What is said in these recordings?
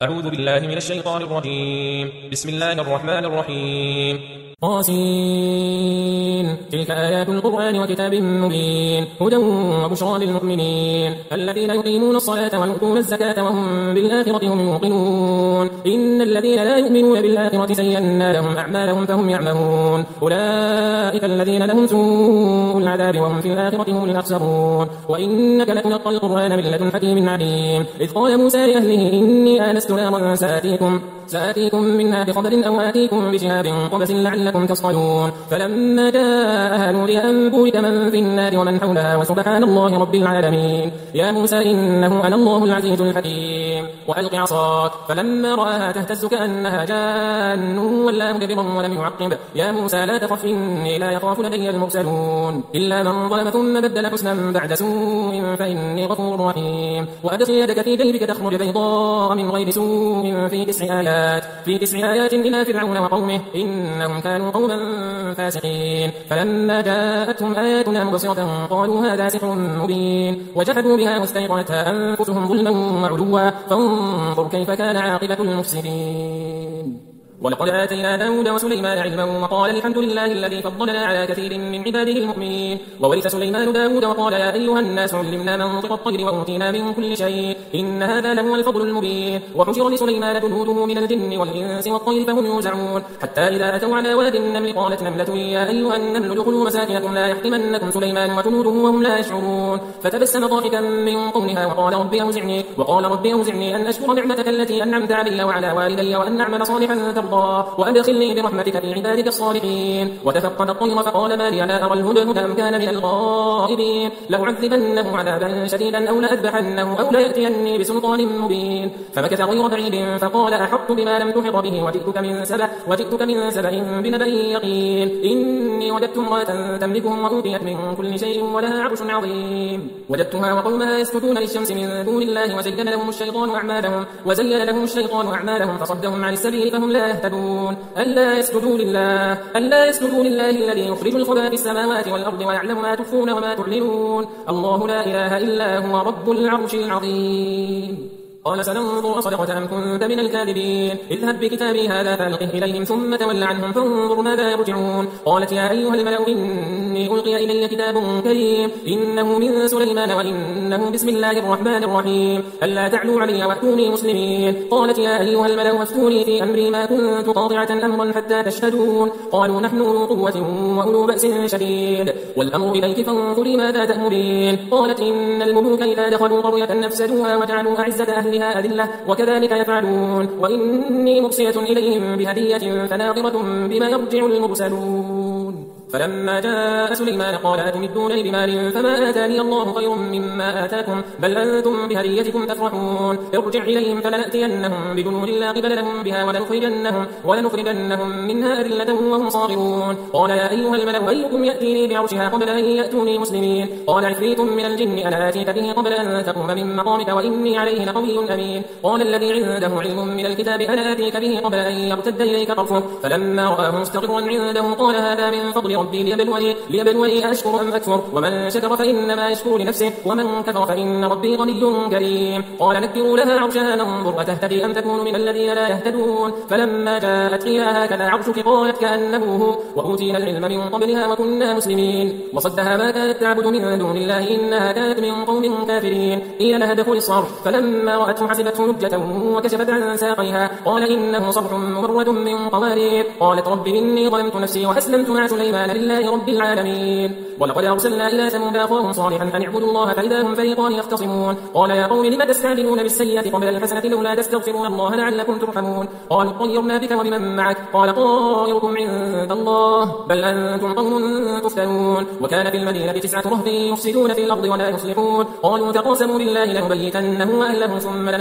أعوذ بالله من الشيطان الرجيم. بسم الله الرحمن الرحيم. طاسين. تلك آيات القرآن وكتاب مبين هدى وبشرى للمؤمنين الذين يقيمون الصلاة ويؤتون الزكاة وهم بالآخرة هم يوقنون. إن الذين لا يؤمنون بالآخرة زينا لهم أعمالهم فهم يعمهون. أولئك الذين لهم سوء العذاب وهم في الآخرة هم الأخسرون. وإنك لتلقى القرآن من لدن حكيم عليم. إذ قال موسى لأهله إني آنست نارا سآتيكم منها بخبر أو آتيكم بشهاب قبس لعلكم تصطلون. فلما جاءها نودي أن بورك من في النار ومن حولها وسبحان الله رب العالمين. يا موسى إنه أنا الله العزيز الحكيم. وألق عصاك فلما رآها تهتز كأنها جان ولا مدبرا ولم يعقب. يا موسى لا تخف إني لا يخاف لدي المرسلون إلا من ظلم ثم بدل حسنا بعد سوء فإني غفور رحيم. وأدخل يدك في جيبك تخرج بيضاء من غير سوء في 9 آيات إلى فرعون وقومه إنهم كانوا قوما فاسقين. فلما جاءتهم آياتنا مبصرة قالوا هذا سحر مبين وجحدوا بها واستيقنتها أنفسهم ظلما وعلوا فانظر كيف كان عاقبة المفسدين. ولقد آتينا داود وسليمان علما وقال الحمد لله الذي فضلنا على كثير من عباده المؤمنين. وورث سليمان داود وقال يا أيها الناس علمنا منطق الطير وأوتينا من كل شيء إن هذا لهو الفضل المبين. وحشر لسليمان جنوده من الجن والإنس والطير فهم يوزعون حتى إذا أتوا على واد النمل قالت نملة يا أيها النمل ادخلوا مساكنكم لا يحطمنكم سليمان وجنوده وهم لا يشعرون. فتبسم ضاحكا من قولها وقال رب أوزعني أن أشكر نعمتك التي أنعمت علي وعلى والدي وأن أعمل صالحا ترضى وأدخلني برحمتك في عبادك الصالحين. وتفقد الطير فقال ما لي لا أرى الهدهد أم كان من الغائبين. لأعذبنه عذابا شديدا أو لأذبحنه أو ليأتيني بسلطان مبين. فمكث غير بعيد فقال أحط بما لم تحط به وجئتك من سبأ بنبأ يقين. إني وجدت امرأة تملكهم وأوتيت من كل شيء ولها عرش عظيم. وجدتها وقومها يسجدون للشمس من دون الله وزين لهم الشيطان أعمالهم فصدهم عن السبيل فهم لا يهتدون. ألا يسجدوا لله الذي يخرج الخبى في السماوات والأرض ويعلم ما تخفون وما تعلنون. الله لا إله إلا هو رب العرش العظيم. قال سننظر أصدقت أم كنت من الكاذبين. اذهب بكتابي هذا فألقه إليهم ثم تول عنهم فانظر ماذا يرجعون. قالت يا أيها الملأ إني ألقي إلي كتاب كريم إنه من سليمان وإنه بسم الله الرحمن الرحيم ألا تعلوا علي وأتوني مسلمين. قالت يا أيها الملأ أفتوني في أمري ما كنت قاطعة أمرا حتى تشهدون. قالوا نحن أولو قوة وأولو بأس شديد والأمر إليك فانظري ماذا تأمرين. قالت إن الملوك إذا دخلوا قرية نفسدوها وجعلوا أعزة أهلها أذلة وكذلك يفعلون. وإني مرسلة إليهم بهدية فناظرة بما يرجع المرسلون. فلما جاء سليمان قال أتمدونني بمال فما آتاني الله خير مما آتاكم بل أنتم بهديتكم تفرحون. ارجع إليهم فلنأتينهم بجنود لا قبل لهم بها ولنخرجنهم منها أذلة وهم صاغرون. قال يا أيها الملأ أيكم يأتيني بعرشها قبل أن يأتوني مسلمين. قال عفريت من الجن أنا آتيك به قبل أن تقوم من مقامك وإني عليه لقوي أمين. قال الذي عنده علم من الكتاب أنا آتيك به قبل أن يرتد إليك طرفه. فلما رآه مستقرا عنده قال هذا من فضل ربي ليبلوني أشكر أم أكفر ومن شكر فإنما يشكر لنفسه ومن كفر فإن ربي غني كريم. قال نكروا لها عرشها ننظر أتهتدي أم تكون من الذين لا يهتدون. فلما جاءت قيل هكذا عرشك قالت كأنه هو وأوتينا العلم من قبلها وكنا مسلمين. وصدها ما كانت تعبد من دون الله إنها كانت من قوم كافرين. قيل لها ادخل الصرح فلما رأته حسبته لجة وكشفت عن ساقيها قال إنه صرح ممرد من قوارير. قالت رب إني ظلمت نفسي وأسلمت مع سليمان لله رب العالمين. ولقد أرسلنا إلى ثمود أخاهم صالحا أن اعبدوا الله فإذا هم فريقان يختصمون. قال يا قوم لم تستعجلون بالسيئة قبل الحسنة لولا تستغفرون الله لعلكم ترحمون. قالوا طيرنا بك وبمن معك قال طائركم عند الله بل أنتم قوم تفتنون. وكان في المدينة 9 رهط يفسدون في الأرض ولا يصلحون. قالوا تقاسموا بالله لنبيتنه وأهله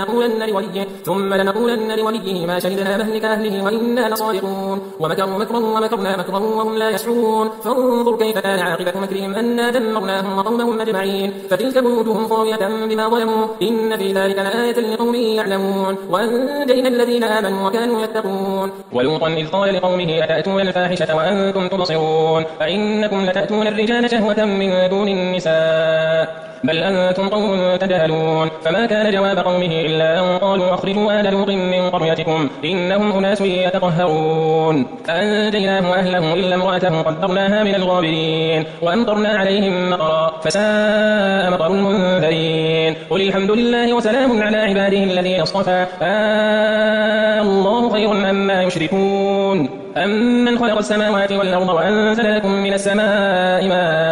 ثم لنقولن لوليه ما شهدنا مهلك أهله وإنا لصادقون. ومكروا مكرا ومكرنا مكرا وهم لا يشعرون. فانظر كيف كان عاقبة مكرهم أنا دمرناهم وقومهم أجمعين. فتلك بيوتهم خاوية بما ظلموا إن في ذلك لآية لقوم يعلمون. وأنجينا الذين آمنوا وكانوا يتقون. ولوطا إذ قال لقومه أتأتون الفاحشة وأنتم تبصرون أئنكم لتأتون الرجال شهوة من دون النساء بل أنتم قوم تجهلون فما كان جواب قومه إلا أن قالوا أخرجوا آل لوط من قريتكم إنهم أناس يتطهرون فأنجيناه وأهله إلا امرأته قدرناها من الغابرين وأمطرنا عليهم مطرا فساء مطر المنذرين قل الحمد لله وسلام على عباده الذين اصطفى الله خير أما يشركون أمن خلق السماوات والأرض وأنزل لكم من السماء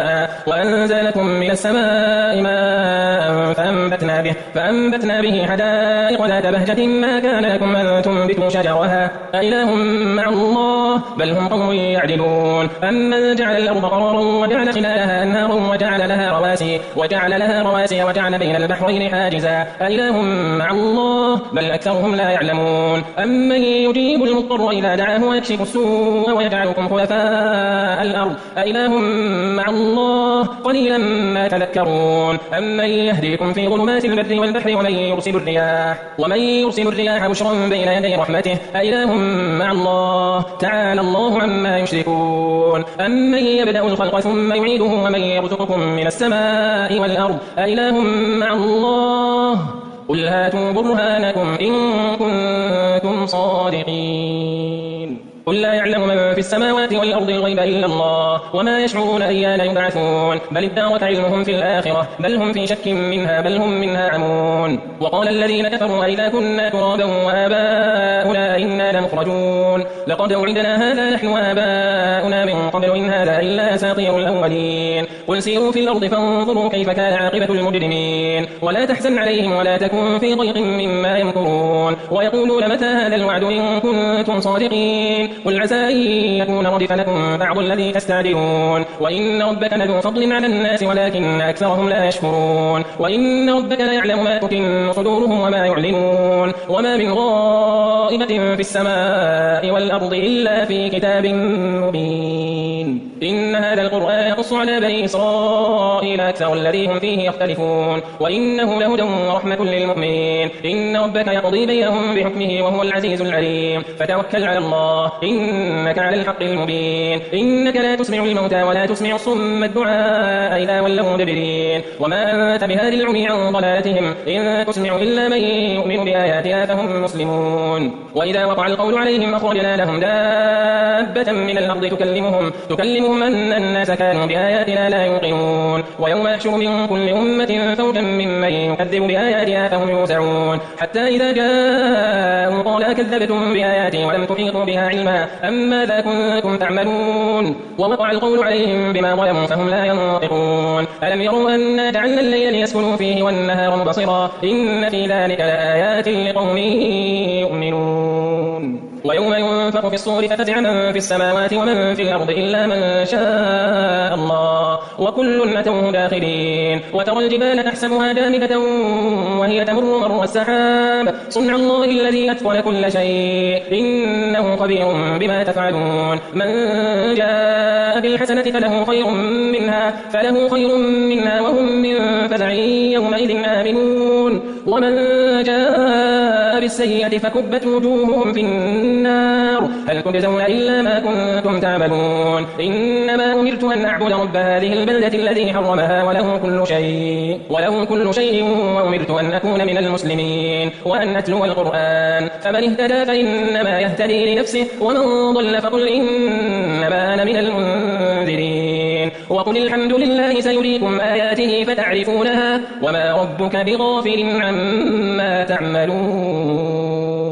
ماء فأنبتنا به حدائق ذات بهجة ما كان لكم أن تنبتوا شجرها أإله مع الله بل هم قوم يعدلون أمن جعل الأرض قرارا وجعل خلالها أنهارا وجعل لها رواسي وجعل بين البحرين حاجزا أإله مع الله بل أكثرهم لا يعلمون أمن يجيب المضطر إذا دعاه ويكشف السوء ويجعلكم خلفاء الأرض أإله مع الله قليلا ما تذكرون أمن يهديكم في ظلمات البر والبحر ومن يرسل الرياح بشرا بين يدي رحمته أإله مع الله تعالى الله عما يشركون أمن يبدأ الخلق ثم يعيده ومن يرزقكم من السماء والأرض أإله مع الله قل هاتوا برهانكم إن كنتم صادقين قل لا يعلم من في السماوات والأرض الغيب إلا الله وما يشعرون أيان يبعثون بل ادارك علمهم في الآخرة بل هم في شك منها بل هم منها عمون وقال الذين كفروا أئذا كنا ترابا وآباؤنا إنا لمخرجون لقد وعدنا هذا نحن وآباؤنا من قبل إن هذا إلا أساطير الأولين قل سيروا في الأرض فانظروا كيف كان عاقبة المجرمين ولا تحزن عليهم ولا تكن في ضيق مما يمكرون ويقولون متى هذا الوعد إن كنتم صادقين قل عسى أن يكون ردف لكم بعض الذي تستعجلون وإن ربك لذو فضل على الناس ولكن أكثرهم لا يشكرون وإن ربك ليعلم ما تكن صدورهم وما يعلنون وما من غائبة في السماء والأرض إلا في كتاب مبين إن هذا القرآن يقص على بني إسرائيل أكثر الذي هم فيه يختلفون وإنه لهدى ورحمة للمؤمنين إن ربك يقضي بينهم بحكمه وهو العزيز العليم فتوكل على الله إنك على الحق المبين إنك لا تسمع الموتى ولا تسمع الصم الدعاء إذا ولوا مدبرين وما أنت بهادي العمي عن ضلالتهم إن تسمع إلا من يؤمن بآياتنا فهم مسلمون وإذا وقع القول عليهم أخرجنا لهم دابة من الأرض تكلمهم أن الناس كانوا بآياتنا لا يوقنون ويوم يحشر من كل أمة فوجا ممن يكذب بآياتنا فهم يوزعون حتى إذا جاءوا قال أكذبتم بآياتي ولم تحيطوا بها علما أم ماذا كنتم تعملون ووقع القول عليهم بما ظلموا فهم لا ينطقون ألم يروا أنا جعلنا الليل ليسكنوا فيه والنهار مبصرا إن في ذلك لآيات لقوم يؤمنون ويوم ينفخ في الصور ففزع من في السماوات ومن في الأرض إلا من شاء الله وكل أتوه داخلين وترى الجبال تحسبها جامدة وهي تمر مر السحاب صنع الله الذي أتقن كل شيء إنه خبير بما تفعلون من جاء بالحسنة فله خير منها وهم من فزع يومئذ آمنون ومن جاء بالسيئة فكبت وجوههم في النار هل تجزون إلا ما كنتم تعملون إنما أمرت أن أعبد رب هذه البلدة الذي حرمها وله كل شيء وأمرت أن أكون من المسلمين وأن أتلو القرآن فمن اهتدى فإنما يهتدي لنفسه ومن ضل فقل إنما أنا من المنذرين وقل الحمد لله سيريكم آياته فتعرفونها وما ربك بغافل عما تعملون